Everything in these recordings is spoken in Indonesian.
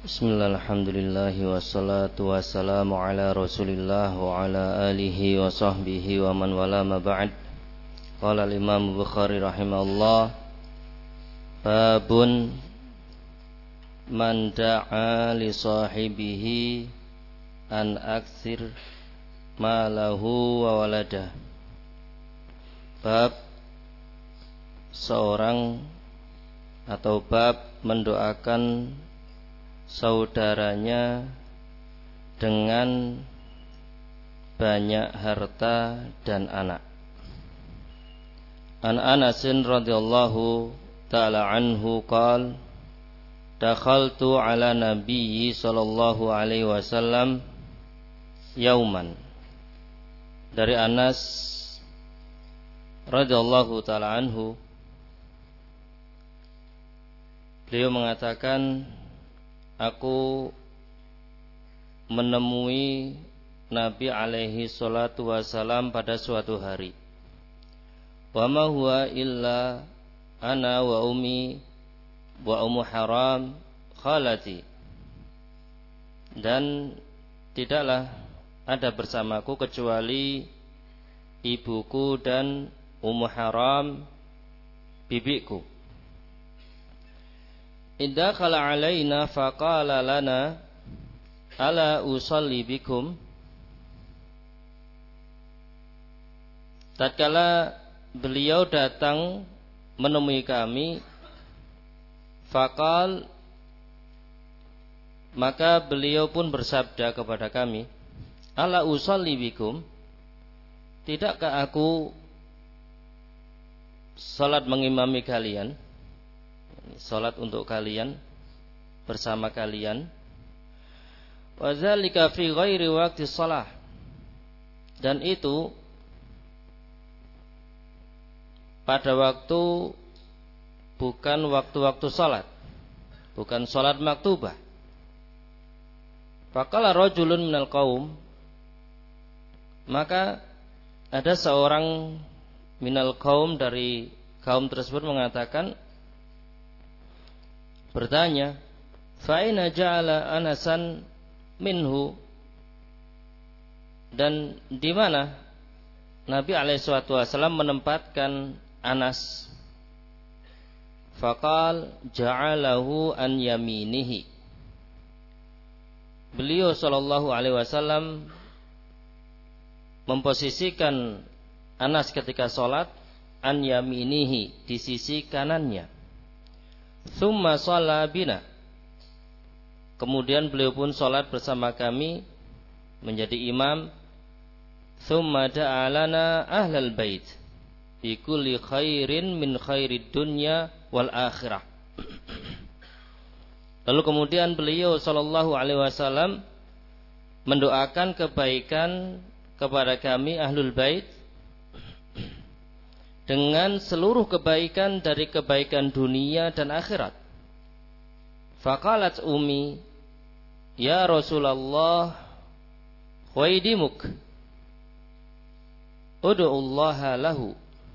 Bismillah, alhamdulillah, wassalatu wassalamu ala rasulillah wa ala alihi wa sahbihi wa man wala ma ba'd. Qala al-imam Bukhari rahimahullah, babun man da'a li sahibihi an aksir malahu wa waladah. Bab seorang atau bab mendoakan saudaranya dengan banyak harta dan anak. An Anasin radhiyallahu ta'ala anhu qala dakhaltu ala nabiyyi sallallahu alaihi wasallam yauman. Dari Anas radhiyallahu ta'ala anhu, beliau mengatakan, aku menemui Nabi alaihi salatu wasalam pada suatu hari. Wa ma huwa illa ana wa ummi wa ummu haram khalati. Dan tidaklah ada bersamaku kecuali ibuku dan ummu haram bibiku. Idza khala alaina faqala lana ala usalli bikum. Tatkala beliau datang menemui kami, faqal, maka beliau pun bersabda kepada kami, ala usalli bikum, tidakkah aku salat mengimami kalian, salat untuk kalian, bersama kalian. Wa dzalika fi ghairi waqti shalah, dan itu pada waktu bukan waktu-waktu salat, bukan salat maktubah. Faqala rajulun minal qaum, maka ada seorang minal qaum dari kaum tersebut mengatakan, bertanya, fa aina ja'ala Anasan minhu, dan di mana Nabi alaihi salatu wasallam menempatkan Anas? Faqal ja'alahu an yaminihi. Beliau sallallahu alaihi wasallam memposisikan Anas ketika salat an yaminihi, di sisi kanannya. Tsumma shalla bina, kemudian beliau pun salat bersama kami menjadi imam. Tsumma da'a lana ahlal bait bi kulli khairin min khairid dunya wal akhirah. Lalu kemudian beliau sallallahu alaihi wasallam mendoakan kebaikan kepada kami ahlul bait dengan seluruh kebaikan dari kebaikan dunia dan akhirat. Faqalat ummi, ya Rasulullah, khaydimuk ud'ullaha lahu.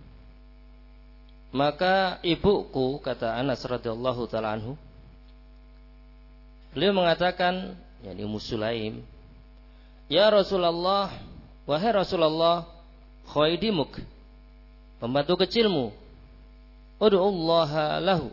Maka ibuku, kata Anas radhiyallahu ta'ala anhu, beliau mengatakan, yakni Ummu Sulaim, ya Rasulullah, wahai Rasulullah, khaydimuk, pembantu kecilmu, ud'ullaha lahu,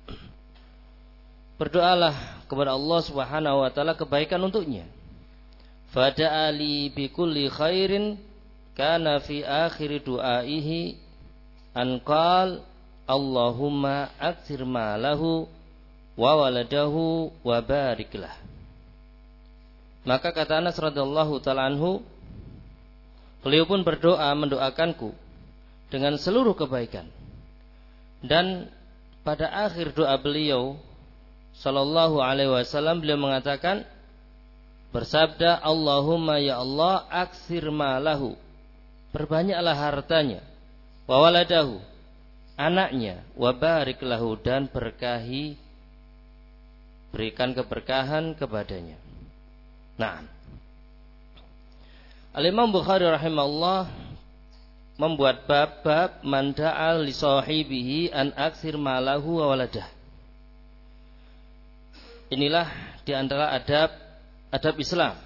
berdoalah kepada Allah Subhanahu wa taala kebaikan untuknya. Fada'ali bi kulli khairin kana fi akhir du'aihi an qal Allahumma aktsir malahu wa waladahu wa bariklah. Maka kata Anas radhiyallahu taala anhu, beliau pun berdoa mendoakanku dengan seluruh kebaikan. Dan pada akhir doa beliau sallallahu alaihi wasallam, beliau mengatakan, bersabda, Allahumma ya Allah aksir malahu, perbanyaklah hartanya, wa waladahu, anaknya, wa barik lahu, dan berkahi, berikan keberkahan kepadanya. Nah, Al-Imam Bukhari rahimahullah membuat bab man da'a li sahibihi an aksir malahu wa waladah. Inilah di antara adab Islam,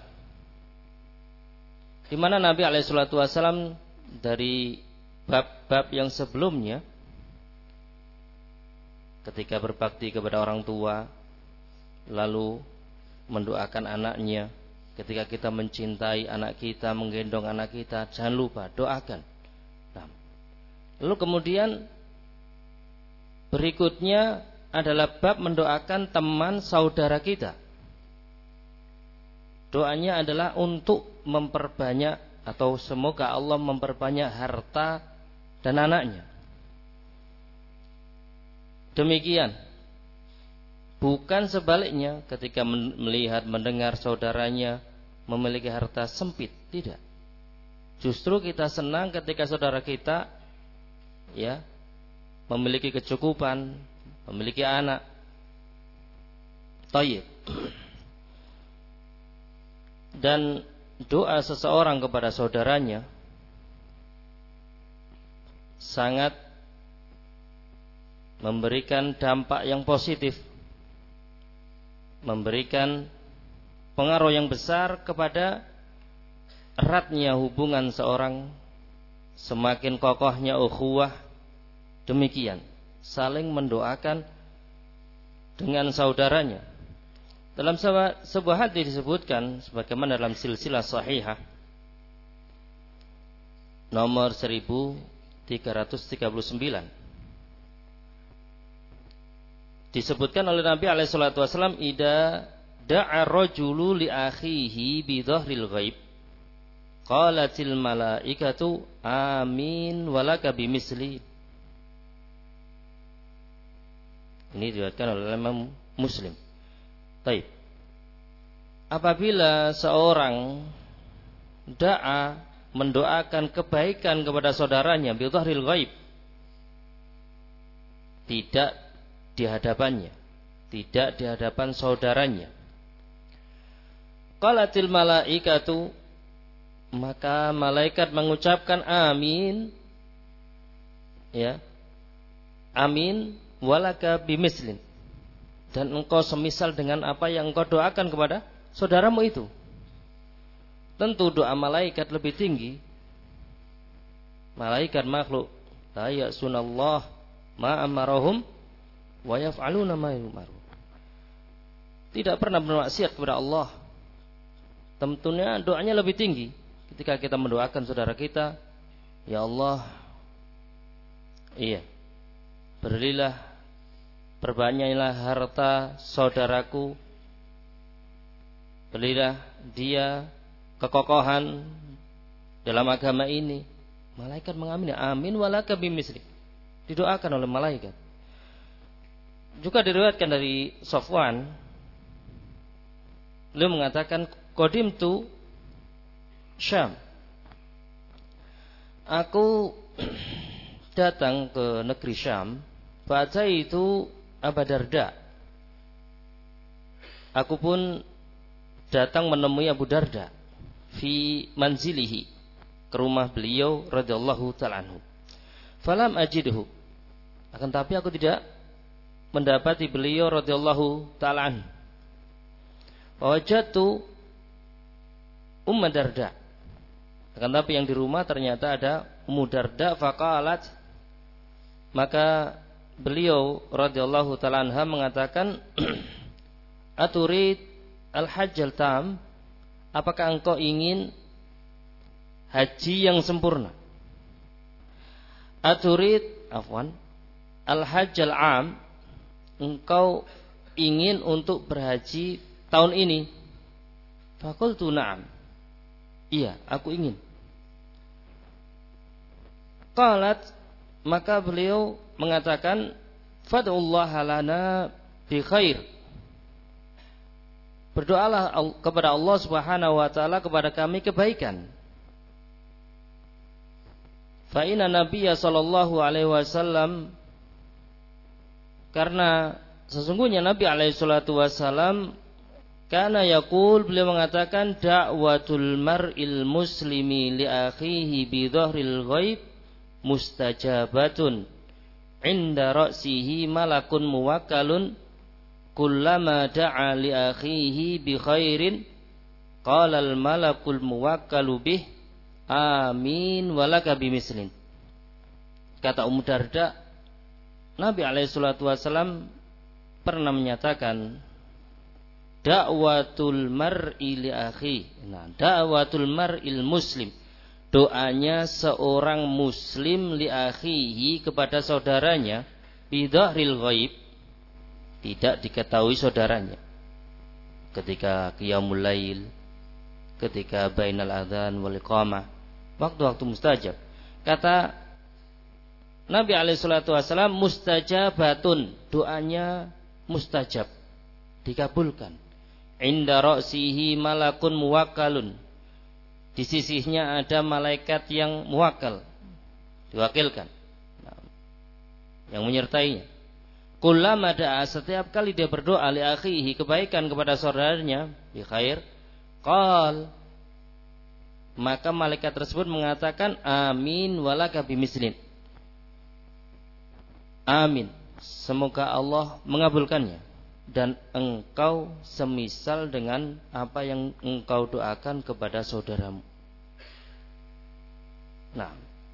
di mana Nabi SAW dari bab-bab yang sebelumnya, ketika berbakti kepada orang tua, lalu mendoakan anaknya. Ketika kita mencintai anak kita, menggendong anak kita, jangan lupa doakan. Nah, lalu kemudian berikutnya adalah bab mendoakan teman saudara kita. Doanya adalah untuk memperbanyak, atau semoga Allah memperbanyak harta dan anaknya. Demikian. Bukan sebaliknya, ketika melihat, mendengar saudaranya memiliki harta sempit, tidak. Justru kita senang ketika saudara kita memiliki kecukupan, memiliki anak. Thayyib. Dan doa seseorang kepada saudaranya sangat memberikan dampak yang positif, memberikan pengaruh yang besar kepada eratnya hubungan seorang, semakin kokohnya ukhuwah. Demikian, saling mendoakan dengan saudaranya. Dalam sebuah hadis disebutkan sebagaimana dalam silsilah sahihah nomor 1339, disebutkan oleh Nabi SAW, "Idza da'a rajulu li akhihi bi dhahril ghaib, qalatil malaikatu amin walaka bimisli." Ini diriwayatkan oleh Imam Muslim. Baik. Apabila seorang da'a, mendoakan kebaikan kepada saudaranya bi dhahril ghaib, tidak di hadapannya, tidak di hadapan saudaranya, qalatil malaikatu, maka malaikat mengucapkan amin, amin walaka bimislin, dan engkau semisal dengan apa yang engkau doakan kepada saudaramu itu. Tentu doa malaikat lebih tinggi. Malaikat makhluk, la ya'sunallah ma amarahum wa yaf'aluna ma yu'maru, tidak pernah bermaksiat kepada Allah. Tentunya doanya lebih tinggi ketika kita mendoakan saudara kita, ya Allah, berilah, perbanyaklah harta saudaraku, berilah dia kekokohan dalam agama ini. Malaikat mengamini, amin walaka bimisli, didoakan oleh malaikat. Juga diriwayatkan dari Safwan, beliau mengatakan, qadimtu Syam, aku datang ke negeri Syam, fa'ataitu Abu Darda, aku pun datang menemui Abu Darda fi manzilihi, ke rumah beliau radhiyallahu ta'ala anhu. Falam ajidhu, akan tapi aku tidak mendapati beliau radhiyallahu ta'ala anhu. Wajadtu Ummu Darda, akan tapi yang di rumah ternyata ada Ummu Darda. Faqalat, maka beliau radhiyallahu ta'ala anha mengatakan, aturid al-hajjal tam, apakah engkau ingin haji yang sempurna? Aturid al-hajjal am, engkau ingin untuk berhaji tahun ini? Faqultu na'am, iya, aku ingin. Qalat, maka beliau mengatakan, fad'ullaha lana bi khair, berdoalah kepada Allah Subhanahu wa taala kepada kami kebaikan. Fa inna nabiyya sallallahu alaihi wasallam, karena sesungguhnya Nabi alaihi salatu wasallam, kana yaqul, beliau mengatakan, da'watul mar'il muslimi li akhihi bi dhahril ghaib mustajabatun inda ra'sihi malakun muwakkalun kullama da'a li akhihi bi khairin qala al malakul muwakkalu bih amin walaka bimislin. Kata Ummu Darda, Nabi alaihi salatu wasallam pernah menyatakan da'watul mar'i li akhi. Nah, da'watul mar'il muslim, doanya seorang muslim li akhihi kepada saudaranya bidhahril ghaib, tidak diketahui saudaranya, ketika qiyamul lail, ketika bainal adzan wal iqamah, waktu-waktu mustajab. Kata Nabi alaihi salatu wasallam, mustajabatun, doanya mustajab, dikabulkan. Inda ra'sihi malakun muwakkalun, di sisinya ada malaikat yang muwakkal, diwakilkan, yang menyertainya. Kullama da'a, setiap kali dia berdoa li akhihi, kebaikan kepada saudaranya, bi khair, qal, maka malaikat tersebut mengatakan amin walaka bimislin. Amin, semoga Allah mengabulkannya dan engkau semisal dengan apa yang engkau doakan kepada saudaramu. Nah,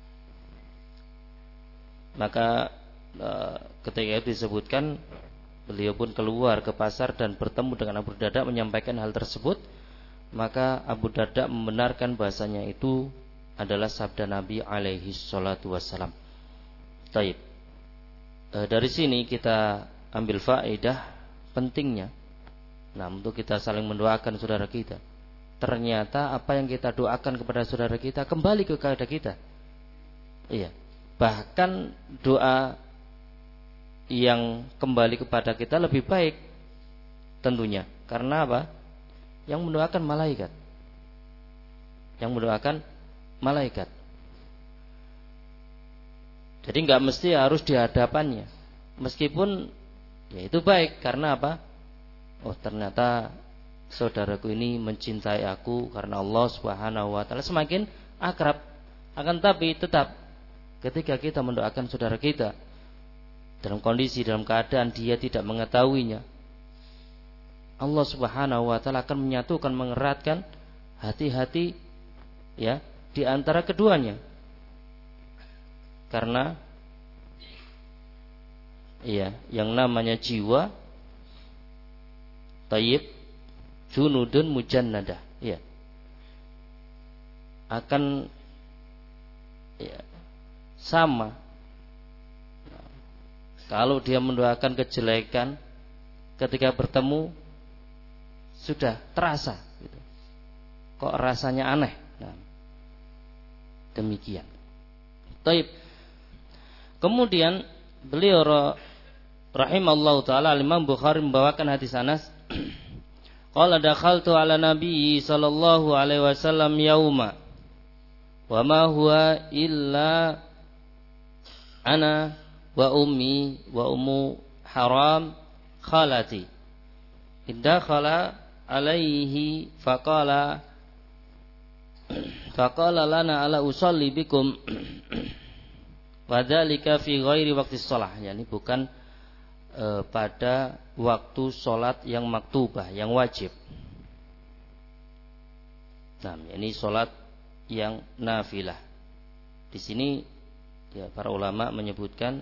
maka ketika itu disebutkan, beliau pun keluar ke pasar dan bertemu dengan Abu Darda menyampaikan hal tersebut. Maka Abu Darda membenarkan bahasanya itu adalah sabda Nabi alaihi salatu wassalam. Taib. Dari sini kita ambil faedah pentingnya, nah, untuk kita saling mendoakan saudara kita. Ternyata apa yang kita doakan kepada saudara kita kembali kepada kita. Iya. Bahkan doa yang kembali kepada kita lebih baik tentunya. Karena apa? Yang mendoakan malaikat. Yang mendoakan malaikat. Jadi enggak mesti harus di hadapannya. Meskipun ya itu baik, karena apa? Oh, ternyata saudaraku ini mencintai aku karena Allah Subhanahu wa taala, semakin akrab. Akan tapi tetap ketika kita mendoakan saudara kita dalam kondisi, dalam keadaan dia tidak mengetahuinya, Allah Subhanahu wa taala akan menyatukan, mengeratkan hati-hati ya di antara keduanya. Karena ya, yang namanya jiwa tayyib junudun mujannadah, ya, akan ya, sama. Kalau dia mendoakan kejelekan, ketika bertemu sudah terasa gitu. Kok rasanya aneh. Nah, demikian. Taib. Kemudian beliau rahimallahu taala, Imam Bukhari membawakan hadis Anas. Qala dakhaltu ala Nabi sallallahu alaihi wasallam yauma wa ma huwa illa ana wa ummi wa ummu haram khalati. Idakhala alaihi faqala lana ala usalli bikum wa dzalika fi ghairi waqti shalah, yakni bukan pada waktu sholat yang maktubah, yang wajib. Nah, ini sholat yang nafilah. Di sini ya, para ulama menyebutkan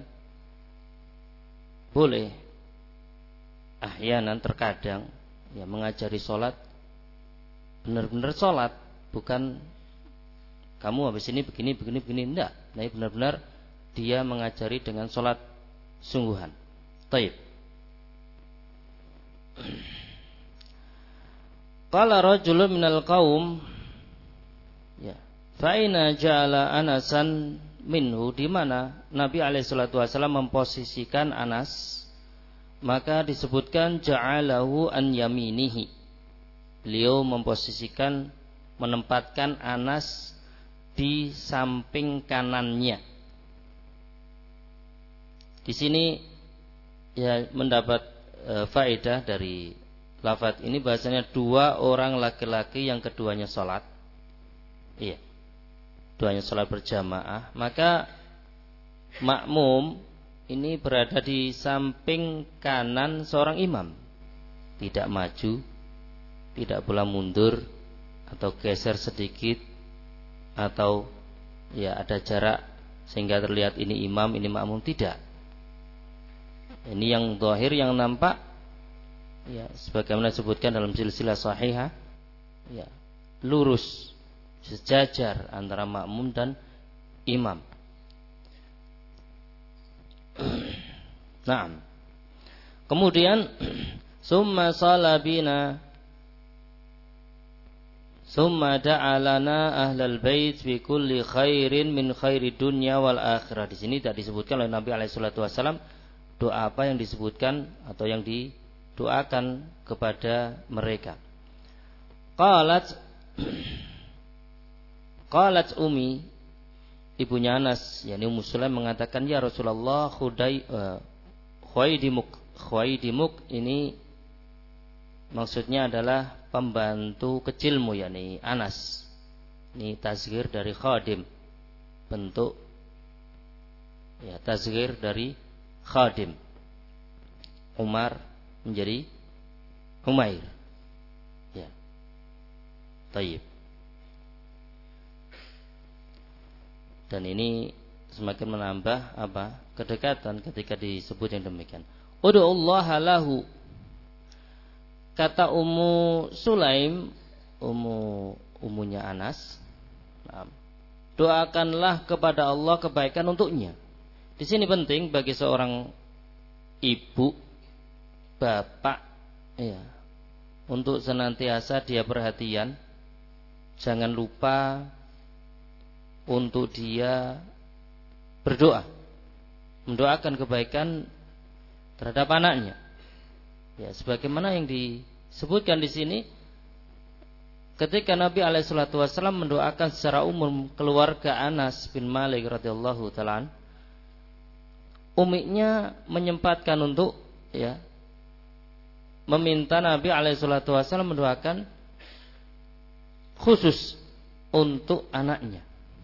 boleh ahyanan, terkadang ya, mengajari sholat, benar-benar sholat, bukan kamu habis ini begini enggak. Nah, ini benar-benar dia mengajari dengan sholat sungguhan. Taib. Qala rajulun minal qaum, ya, fa aina ja'ala Anasan minhu, di mana Nabi alaihi salatu wasallam memposisikan Anas, maka disebutkan ja'alahu an yaminihi. Beliau memposisikan, menempatkan Anas di samping kanannya. Di sini ya mendapat faedah dari lafaz ini, bahasanya dua orang laki-laki yang keduanya sholat, iya, keduanya sholat berjamaah, maka makmum ini berada di samping kanan seorang imam, tidak maju, tidak pula mundur atau geser sedikit, atau ya ada jarak sehingga terlihat ini imam, ini makmum, tidak. Ini yang zahir, yang nampak, ya sebagaimana disebutkan dalam silsilah sahihah, ya lurus sejajar antara makmum dan imam. Nah, kemudian summa salabina summa da'alana ahlal bait bi kulli khairin min khairi dunya wal akhirah. Di sini tidak disebutkan oleh Nabi alaihi salatu wasallam doa apa yang disebutkan atau yang didoakan kepada mereka. Qalat Umi, ibunya Anas, yakni Ummu Sulaim, mengatakan, ya Rasulullah, khuwaidimuk ini maksudnya adalah pembantu kecilmu, yakni Anas. Ini tasghir dari khadim, bentuk ya tasghir dari khadim. Umar menjadi Umair. Ya. Tayyib. Dan ini semakin menambah apa? Kedekatan ketika disebut yang demikian. Ud'ullaha lahu. Kata Ummu Sulaim, umunya Anas, doakanlah kepada Allah kebaikan untuknya. Di sini penting bagi seorang ibu, bapak, ya, untuk senantiasa dia perhatian, jangan lupa untuk dia berdoa, mendoakan kebaikan terhadap anaknya. Ya, sebagaimana yang disebutkan di sini, ketika Nabi alaihi salatu wasallam mendoakan secara umum keluarga Anas bin Malik radhiyallahu taala, umiknya menyempatkan untuk ya meminta Nabi alaihi salatu wasallam mendoakan khusus untuk anaknya.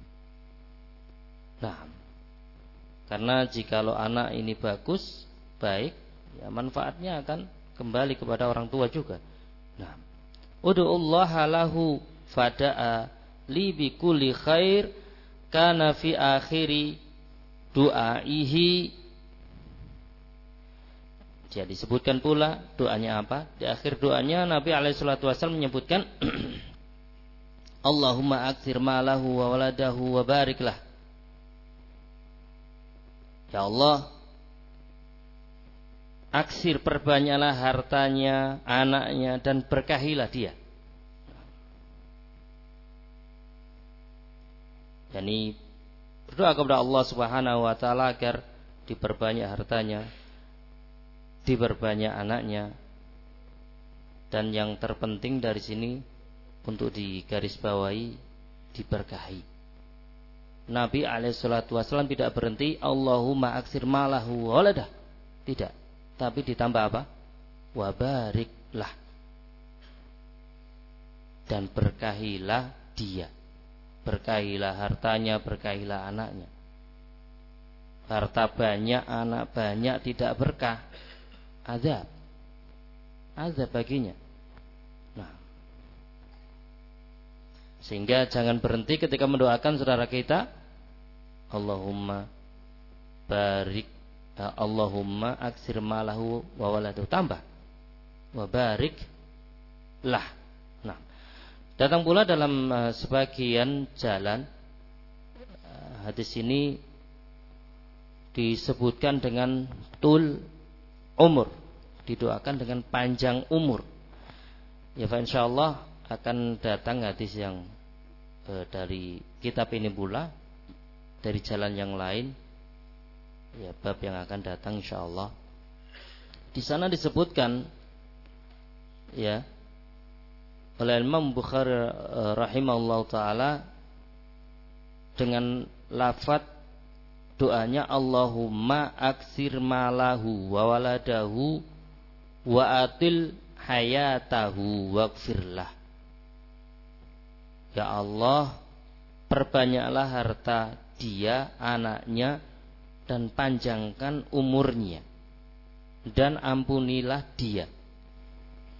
Nah, karena jikalau anak ini bagus, baik, ya manfaatnya akan kembali kepada orang tua juga. Nah, ud'ullaha lahu fada'a li bi kulli khair kana fi akhiri du'aihi. Jadi disebutkan pula doanya apa? Di akhir doanya Nabi alaihi salatu wasallam menyebutkan Allahumma aktsir malahu wa waladahu wa bariklah. Ya Allah, aksir perbanyaklah hartanya, anaknya, dan berkahilah dia. Yani berdoa kepada Allah Subhanahu wa taala agar diperbanyak hartanya, diperbanyak anaknya, dan yang terpenting dari sini untuk digarisbawahi, diberkahi. Nabi alaihissalatu wassalam tidak berhenti Allahumma aksir malahu waladah, tidak, tapi ditambah apa? Wabariklah, dan berkahilah dia, berkahilah hartanya, berkahilah anaknya. Harta banyak, anak banyak, tidak berkah, azab baginya. Nah, sehingga jangan berhenti ketika mendoakan saudara kita, Allahumma barik, Allahumma aksir malahu wa waladu, tambah wa barik lah. Nah, datang pula dalam sebagian jalan hadis ini disebutkan dengan tul umur, didoakan dengan panjang umur. Ya, insyaallah akan datang hadis yang dari kitab ini pula, dari jalan yang lain, ya bab yang akan datang insyaallah. Di sana disebutkan ya oleh Imam Bukhari rahimahullah taala dengan lafaz doanya Allahumma aksir malahu wa waladahu wa atil hayatahu waghfirlah. Ya Allah, perbanyaklah harta dia, anaknya, dan panjangkan umurnya, dan ampunilah dia.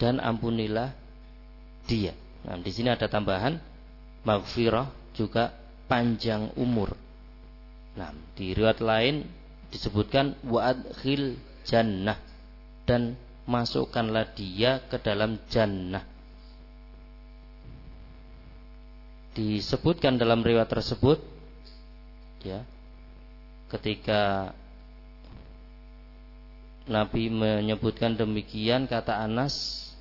dan ampunilah dia. Nah, di sini ada tambahan maghfirah juga panjang umur. Nah, di riwayat lain disebutkan wa adkhil jannah, dan masukkanlah dia ke dalam jannah. Disebutkan dalam riwayat tersebut, ya, ketika Nabi menyebutkan demikian, kata Anas,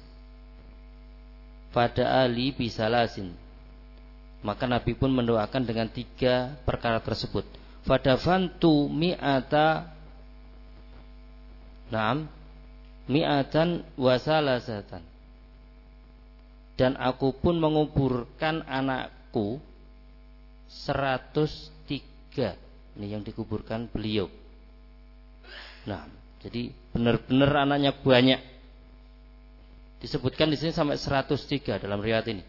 pada Ali bisalasin, maka Nabi pun mendoakan dengan 3 perkara tersebut. Fadafantu mi'atan wasalasatan, dan aku pun menguburkan anakku 103. Ini yang dikuburkan beliau. Nah, jadi benar-benar anaknya banyak. Disebutkan di sini sampai 103 dalam riwayat ini.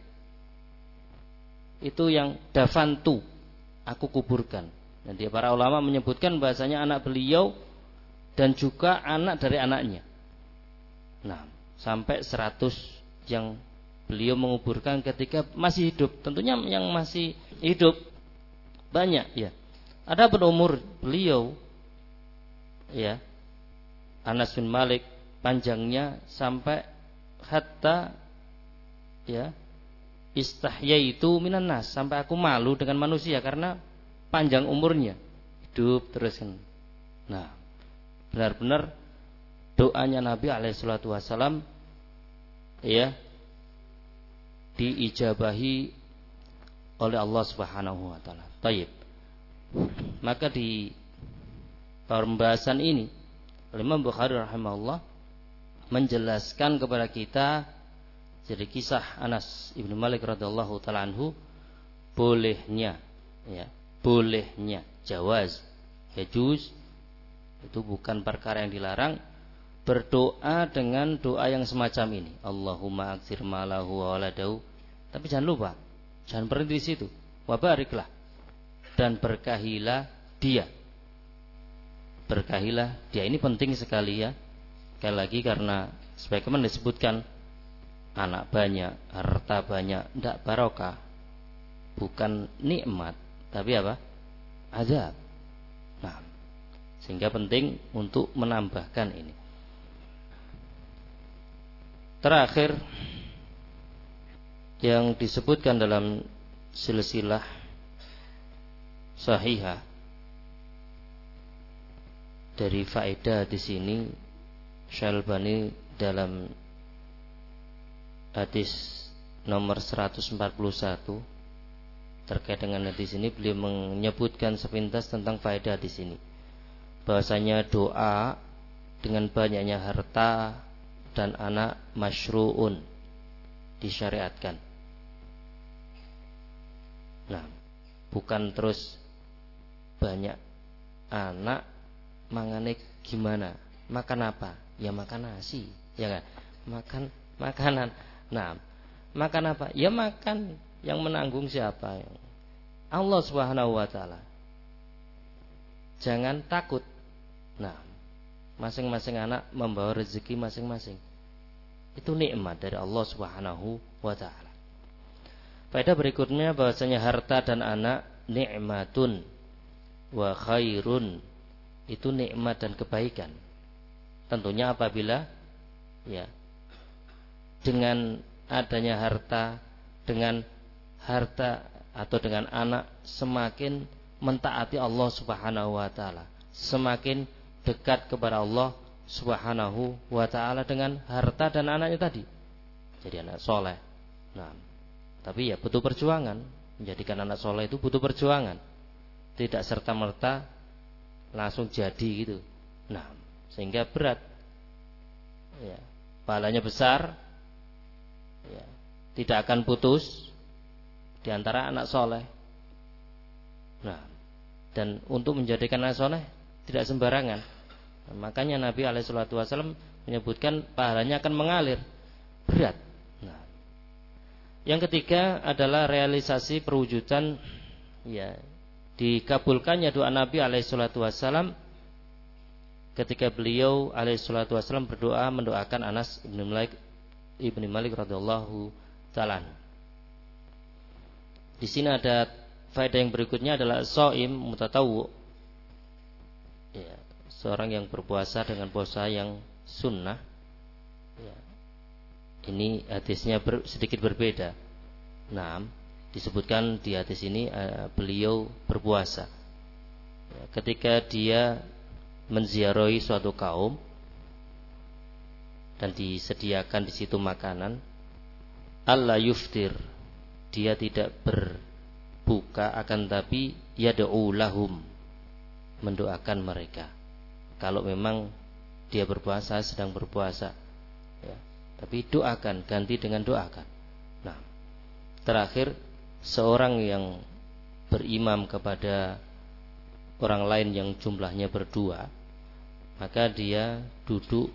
Itu yang dafantu, aku kuburkan. Dan para ulama menyebutkan bahasanya anak beliau dan juga anak dari anaknya. Nah, sampai 100 yang beliau menguburkan ketika masih hidup. Tentunya yang masih hidup banyak, ya. Ada berumur beliau, ya, Anas bin Malik, panjangnya sampai hatta, ya, istahyaitu minan nas, sampai aku malu dengan manusia karena panjang umurnya, hidup terus kan. Nah, benar-benar doanya Nabi alaihi salatu wasallam, ya, diijabahi oleh Allah Subhanahu wa taala. Baik. Maka di pembahasan ini Imam Bukhari rahimahullah menjelaskan kepada kita jadi kisah Anas ibnu Malik radhiyallahu taala anhu, bolehnya, ya, bolehnya jawaz, yajuz, itu bukan perkara yang dilarang, berdoa dengan doa yang semacam ini, Allahumma aksir malahu wa waladahu. Tapi jangan lupa, jangan berhenti di situ, wa bariklah, dan berkahilah dia. Berkahilah dia, ini penting sekali, ya. Sekali lagi karena sebagaimana disebutkan, anak banyak, harta banyak, tidak barokah, bukan nikmat, tapi apa? Azab. Nah, sehingga penting untuk menambahkan ini. Terakhir yang disebutkan dalam silsilah sahihah dari faedah di sini, Syalbani dalam hadis nomor 141 terkait dengan hadis ini, beliau menyebutkan sepintas tentang faedah di sini, bahwasanya doa dengan banyaknya harta dan anak masyru'un, disyariatkan. Nah, bukan terus banyak anak mangane gimana, makan apa, ya makan nasi, ya kan, makan makanan. Nah, makan apa, ya makan, yang menanggung siapa? Allah Subhanahu wa taala. Jangan takut. Nah, masing-masing anak membawa rezeki masing-masing. Itu nikmat dari Allah Subhanahu wa taala. Faedah berikutnya bahwasanya harta dan anak nikmatun wa khairun, itu nikmat dan kebaikan. Tentunya apabila, ya, dengan adanya harta, dengan harta atau dengan anak semakin mentaati Allah Subhanahu wa taala, semakin dekat kepada Allah Subhanahu wa taala dengan harta dan anaknya tadi. Jadi anak soleh. Nah, tapi ya butuh perjuangan. Menjadikan anak soleh itu butuh perjuangan. Tidak serta-merta langsung jadi gitu. Nah, sehingga berat. Ya, pahalanya besar. Ya, tidak akan putus di antara anak soleh. Nah, dan untuk menjadikan anak soleh tidak sembarangan. Nah, makanya Nabi SAW menyebutkan pahalanya akan mengalir, berat. Nah, yang ketiga adalah realisasi perwujudan, ya, dikabulkannya doa Nabi SAW ketika beliau SAW berdoa mendoakan Anas ibnu Malik ibn Malik radhiyallahu ta'ala. Di sini ada faedah yang berikutnya adalah shaim mutatawwu. Ya, seorang yang berpuasa dengan puasa yang sunnah. Ya, ini hadisnya sedikit berbeda. Nah, disebutkan di hadis ini beliau berpuasa. Ya, ketika dia menziarahi suatu kaum dan disediakan di situ makanan, alla yuftir, dia tidak berbuka, akan tapi yad'u lahum, mendoakan mereka. Kalau memang dia berpuasa, sedang berpuasa, ya, tapi doakan, ganti dengan doakan. Nah, terakhir, seorang yang berimam kepada orang lain yang jumlahnya berdua, maka dia duduk,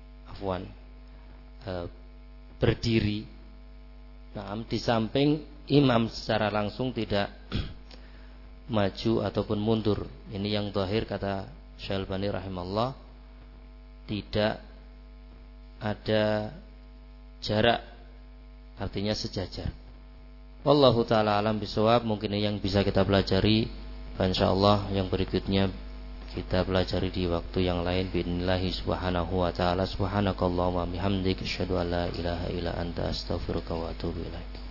berdiri, nah, di samping imam secara langsung, tidak maju ataupun mundur. Ini yang zahir kata Syekh Albani rahimahullah, tidak ada jarak, artinya sejajar. Wallahu ta'ala alam bisawab. Mungkin yang bisa kita pelajari, insyaallah yang berikutnya kita pelajari di waktu yang lain. Bi'inillahi subhanahu wa ta'ala. Subhanakallahumma bihamdik, asyhadu an la ilaha illa anta, astaghfiruka wa atubu ilaik.